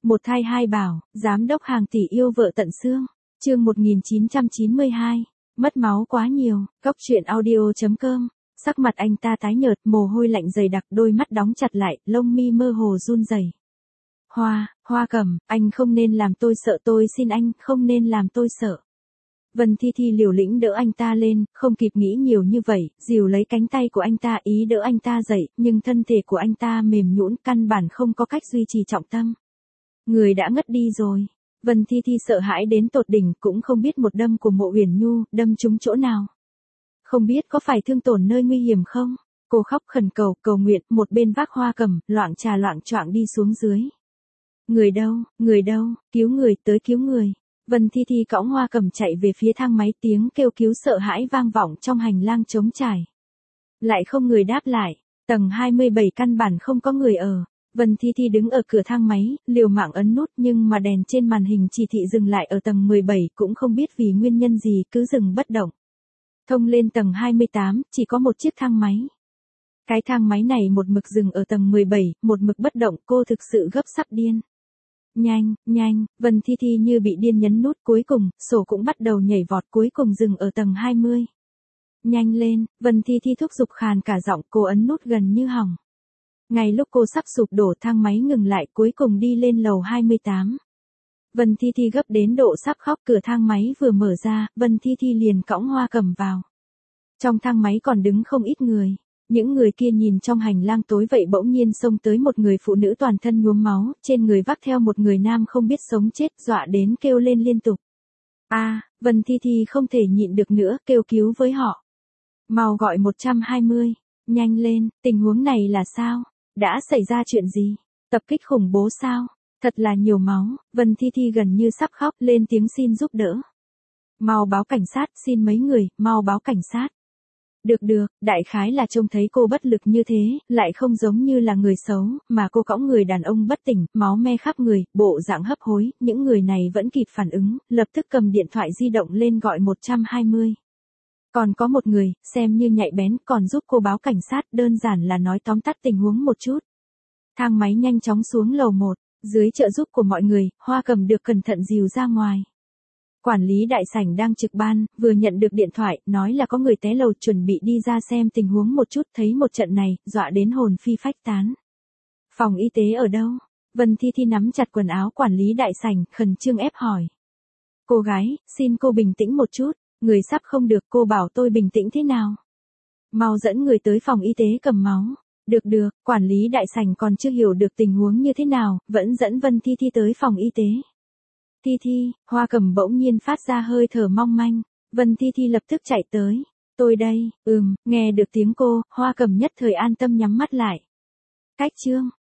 Một thai hai bảo, giám đốc hàng tỷ yêu vợ tận xương. Chương 1992. Mất máu quá nhiều. Cóc truyện audio.com. Sắc mặt anh ta tái nhợt, mồ hôi lạnh dày đặc, đôi mắt đóng chặt lại, lông mi mơ hồ run rẩy. Hoa Cầm, anh không nên làm tôi sợ, tôi xin anh, không nên làm tôi sợ. Vân Thi Thi liều lĩnh đỡ anh ta lên, không kịp nghĩ nhiều như vậy, dìu lấy cánh tay của anh ta ý đỡ anh ta dậy, nhưng thân thể của anh ta mềm nhũn, căn bản không có cách duy trì trọng tâm. Người đã ngất đi rồi. Vân Thi Thi sợ hãi đến tột đỉnh, cũng không biết một đâm của Mộ Uyển Nhu đâm trúng chỗ nào. Không biết có phải thương tổn nơi nguy hiểm không? Cô khóc khẩn cầu nguyện, một bên vác Hoa Cầm, loạng choạng đi xuống dưới. Người đâu, cứu người, tới cứu người. Vân Thi Thi cõng Hoa Cầm chạy về phía thang máy, tiếng kêu cứu sợ hãi vang vọng trong hành lang trống trải. Lại không người đáp lại, tầng 27 căn bản không có người ở. Vân Thi Thi đứng ở cửa thang máy, liều mạng ấn nút nhưng mà đèn trên màn hình chỉ thị dừng lại ở tầng 17, cũng không biết vì nguyên nhân gì cứ dừng bất động. Thông lên tầng 28, chỉ có một chiếc thang máy. Cái thang máy này một mực dừng ở tầng 17, một mực bất động, cô thực sự gấp sắp điên. Nhanh, Vân Thi Thi như bị điên nhấn nút, cuối cùng, sổ cũng bắt đầu nhảy vọt, cuối cùng dừng ở tầng 20. Nhanh lên, Vân Thi Thi thúc giục khàn cả giọng, cô ấn nút gần như hỏng. Ngay lúc cô sắp sụp đổ, thang máy ngừng lại, cuối cùng đi lên lầu 28. Vân Thi Thi gấp đến độ sắp khóc, cửa thang máy vừa mở ra, Vân Thi Thi liền cõng Hoa Cầm vào. Trong thang máy còn đứng không ít người. Những người kia nhìn trong hành lang tối vậy, bỗng nhiên xông tới một người phụ nữ toàn thân nhuốm máu, trên người vác theo một người nam không biết sống chết, dọa đến kêu lên liên tục. Vân Thi Thi không thể nhịn được nữa, kêu cứu với họ. Mau gọi 120, nhanh lên, tình huống này là sao? Đã xảy ra chuyện gì? Tập kích khủng bố sao? Thật là nhiều máu. Vân Thi Thi gần như sắp khóc, lên tiếng xin giúp đỡ. Mau báo cảnh sát, xin mấy người, mau báo cảnh sát. Được, đại khái là trông thấy cô bất lực như thế, lại không giống như là người xấu, mà cô cõng người đàn ông bất tỉnh, máu me khắp người, bộ dạng hấp hối, những người này vẫn kịp phản ứng, lập tức cầm điện thoại di động lên gọi 120. Còn có một người, xem như nhạy bén, còn giúp cô báo cảnh sát, đơn giản là nói tóm tắt tình huống một chút. Thang máy nhanh chóng xuống lầu 1, dưới trợ giúp của mọi người, Hoa Cầm được cẩn thận dìu ra ngoài. Quản lý đại sảnh đang trực ban, vừa nhận được điện thoại, nói là có người té lầu, chuẩn bị đi ra xem tình huống một chút, thấy một trận này, dọa đến hồn phi phách tán. Phòng y tế ở đâu? Vân Thi Thi nắm chặt quần áo quản lý đại sảnh, khẩn trương ép hỏi. Cô gái, xin cô bình tĩnh một chút, người sắp không được, cô bảo tôi bình tĩnh thế nào? Mau dẫn người tới phòng y tế cầm máu. Được, quản lý đại sảnh còn chưa hiểu được tình huống như thế nào, vẫn dẫn Vân Thi Thi tới phòng y tế. Thi, Hoa Cầm bỗng nhiên phát ra hơi thở mong manh. Vân Thi Thi lập tức chạy tới. Tôi đây, nghe được tiếng cô, Hoa Cầm nhất thời an tâm nhắm mắt lại. Cách chương,